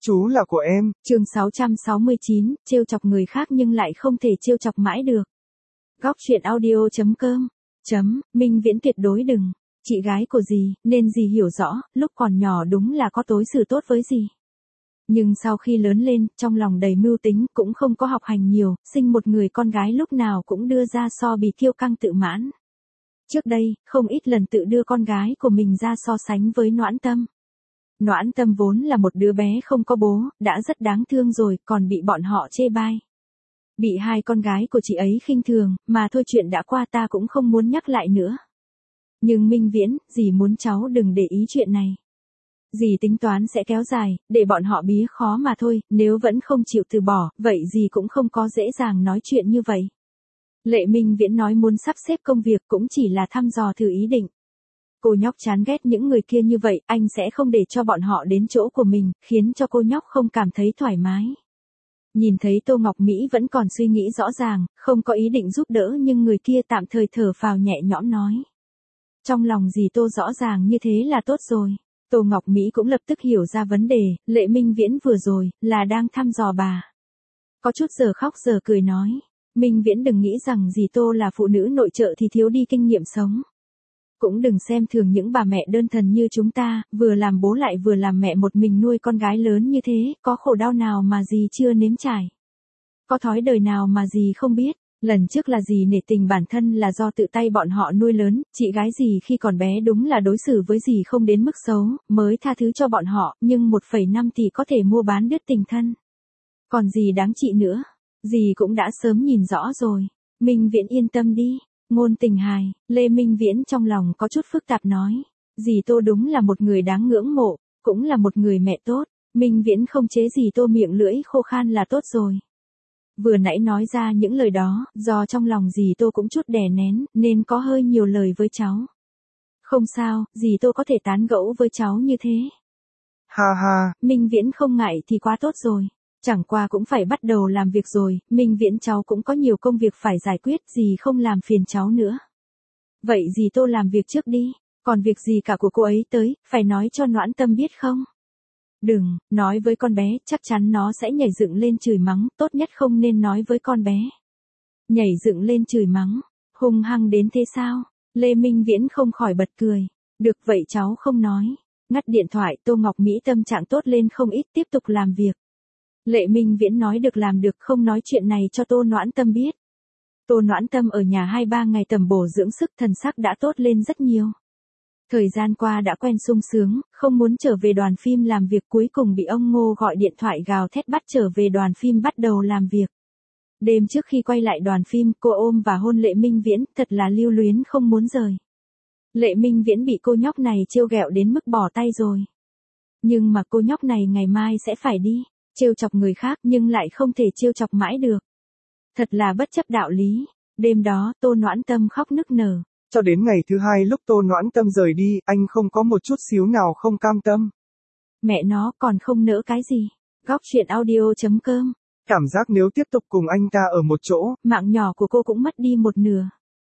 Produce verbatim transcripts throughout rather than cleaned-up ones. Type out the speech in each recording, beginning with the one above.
Chú là của em. Chương sáu trăm sáu mươi chín, trêu chọc người khác nhưng lại không thể trêu chọc mãi được. Góc truyện audio chấm com. Chấm, Minh Viễn tuyệt đối đừng. Chị gái của dì, nên dì hiểu rõ, lúc còn nhỏ đúng là có đối xử tốt với dì. Nhưng sau khi lớn lên, trong lòng đầy mưu tính, cũng không có học hành nhiều, sinh một người con gái lúc nào cũng đưa ra so bì kiêu căng tự mãn. Trước đây, không ít lần tự đưa con gái của mình ra so sánh với Noãn Tâm. Noãn Tâm vốn là một đứa bé không có bố, đã rất đáng thương rồi, còn bị bọn họ chê bai. Bị hai con gái của chị ấy khinh thường, mà thôi chuyện đã qua ta cũng không muốn nhắc lại nữa. Nhưng Minh Viễn, dì muốn cháu đừng để ý chuyện này. Dì tính toán sẽ kéo dài, để bọn họ bía khó mà thôi, nếu vẫn không chịu từ bỏ, vậy dì cũng không có dễ dàng nói chuyện như vậy. Lệ Minh Viễn nói muốn sắp xếp công việc cũng chỉ là thăm dò thử ý định. Cô nhóc chán ghét những người kia như vậy, anh sẽ không để cho bọn họ đến chỗ của mình, khiến cho cô nhóc không cảm thấy thoải mái. Nhìn thấy Tô Ngọc Mỹ vẫn còn suy nghĩ rõ ràng, không có ý định giúp đỡ nhưng người kia tạm thời thở phào nhẹ nhõm nói. Trong lòng dì Tô rõ ràng như thế là tốt rồi. Tô Ngọc Mỹ cũng lập tức hiểu ra vấn đề, Lệ Minh Viễn vừa rồi, là đang thăm dò bà. Có chút giờ khóc giờ cười nói. Minh Viễn đừng nghĩ rằng dì Tô là phụ nữ nội trợ thì thiếu đi kinh nghiệm sống. Cũng đừng xem thường những bà mẹ đơn thần như chúng ta, vừa làm bố lại vừa làm mẹ một mình nuôi con gái lớn như thế, có khổ đau nào mà dì chưa nếm trải. Có thói đời nào mà dì không biết. Lần trước là dì nể tình bản thân là do tự tay bọn họ nuôi lớn, chị gái dì khi còn bé đúng là đối xử với dì không đến mức xấu, mới tha thứ cho bọn họ, nhưng một phẩy năm tỷ có thể mua bán đứt tình thân. Còn gì đáng trị nữa, dì cũng đã sớm nhìn rõ rồi. Minh Viễn yên tâm đi, ngôn tình hài, Lê Minh Viễn trong lòng có chút phức tạp nói. Dì Tô đúng là một người đáng ngưỡng mộ, cũng là một người mẹ tốt, Minh Viễn không chế dì Tô miệng lưỡi khô khan là tốt rồi. Vừa nãy nói ra những lời đó, do trong lòng dì Tô cũng chút đè nén, nên có hơi nhiều lời với cháu. Không sao, dì Tô có thể tán gẫu với cháu như thế. Ha ha. Minh Viễn không ngại thì quá tốt rồi. Chẳng qua cũng phải bắt đầu làm việc rồi, Minh Viễn cháu cũng có nhiều công việc phải giải quyết, dì không làm phiền cháu nữa. Vậy dì Tô làm việc trước đi, còn việc gì cả của cô ấy tới, phải nói cho Noãn Tâm biết không? Đừng, nói với con bé, chắc chắn nó sẽ nhảy dựng lên chửi mắng, tốt nhất không nên nói với con bé. Nhảy dựng lên chửi mắng, hung hăng đến thế sao? Lê Minh Viễn không khỏi bật cười. Được vậy cháu không nói. Ngắt điện thoại, Tô Ngọc Mỹ tâm trạng tốt lên không ít, tiếp tục làm việc. Lệ Minh Viễn nói được làm được, không nói chuyện này cho Tô Noãn Tâm biết. Tô Noãn Tâm ở nhà hai ba ngày tầm bổ dưỡng sức, thần sắc đã tốt lên rất nhiều. Thời gian qua đã quen sung sướng, không muốn trở về đoàn phim làm việc, cuối cùng bị ông Ngô gọi điện thoại gào thét bắt trở về đoàn phim bắt đầu làm việc. Đêm trước khi quay lại đoàn phim, cô ôm và hôn Lệ Minh Viễn, thật là lưu luyến không muốn rời. Lệ Minh Viễn bị cô nhóc này trêu ghẹo đến mức bỏ tay rồi. Nhưng mà cô nhóc này ngày mai sẽ phải đi, trêu chọc người khác nhưng lại không thể trêu chọc mãi được. Thật là bất chấp đạo lý. Đêm đó, Tô Noãn Tâm khóc nức nở. Cho đến ngày thứ hai lúc Tô Noãn Tâm rời đi, anh không có một chút xíu nào không cam tâm. Mẹ nó còn không nỡ cái gì. Góc truyện audio chấm com. Cảm giác nếu tiếp tục cùng anh ta ở một chỗ, mạng nhỏ của cô cũng mất đi một nửa.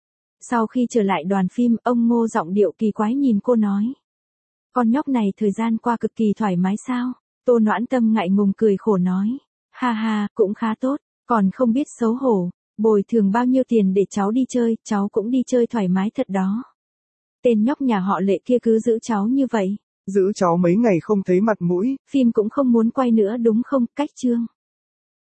Sau khi trở lại đoàn phim, ông Ngô giọng điệu kỳ quái nhìn cô nói. Con nhóc này thời gian qua cực kỳ thoải mái sao? Tô Noãn Tâm ngại ngùng cười khổ nói. Ha ha, cũng khá tốt, còn không biết xấu hổ. Bồi thường bao nhiêu tiền để cháu đi chơi, cháu cũng đi chơi thoải mái thật đó. Tên nhóc nhà họ Lệ kia cứ giữ cháu như vậy. Giữ cháu mấy ngày không thấy mặt mũi. Phim cũng không muốn quay nữa đúng không, cách chương.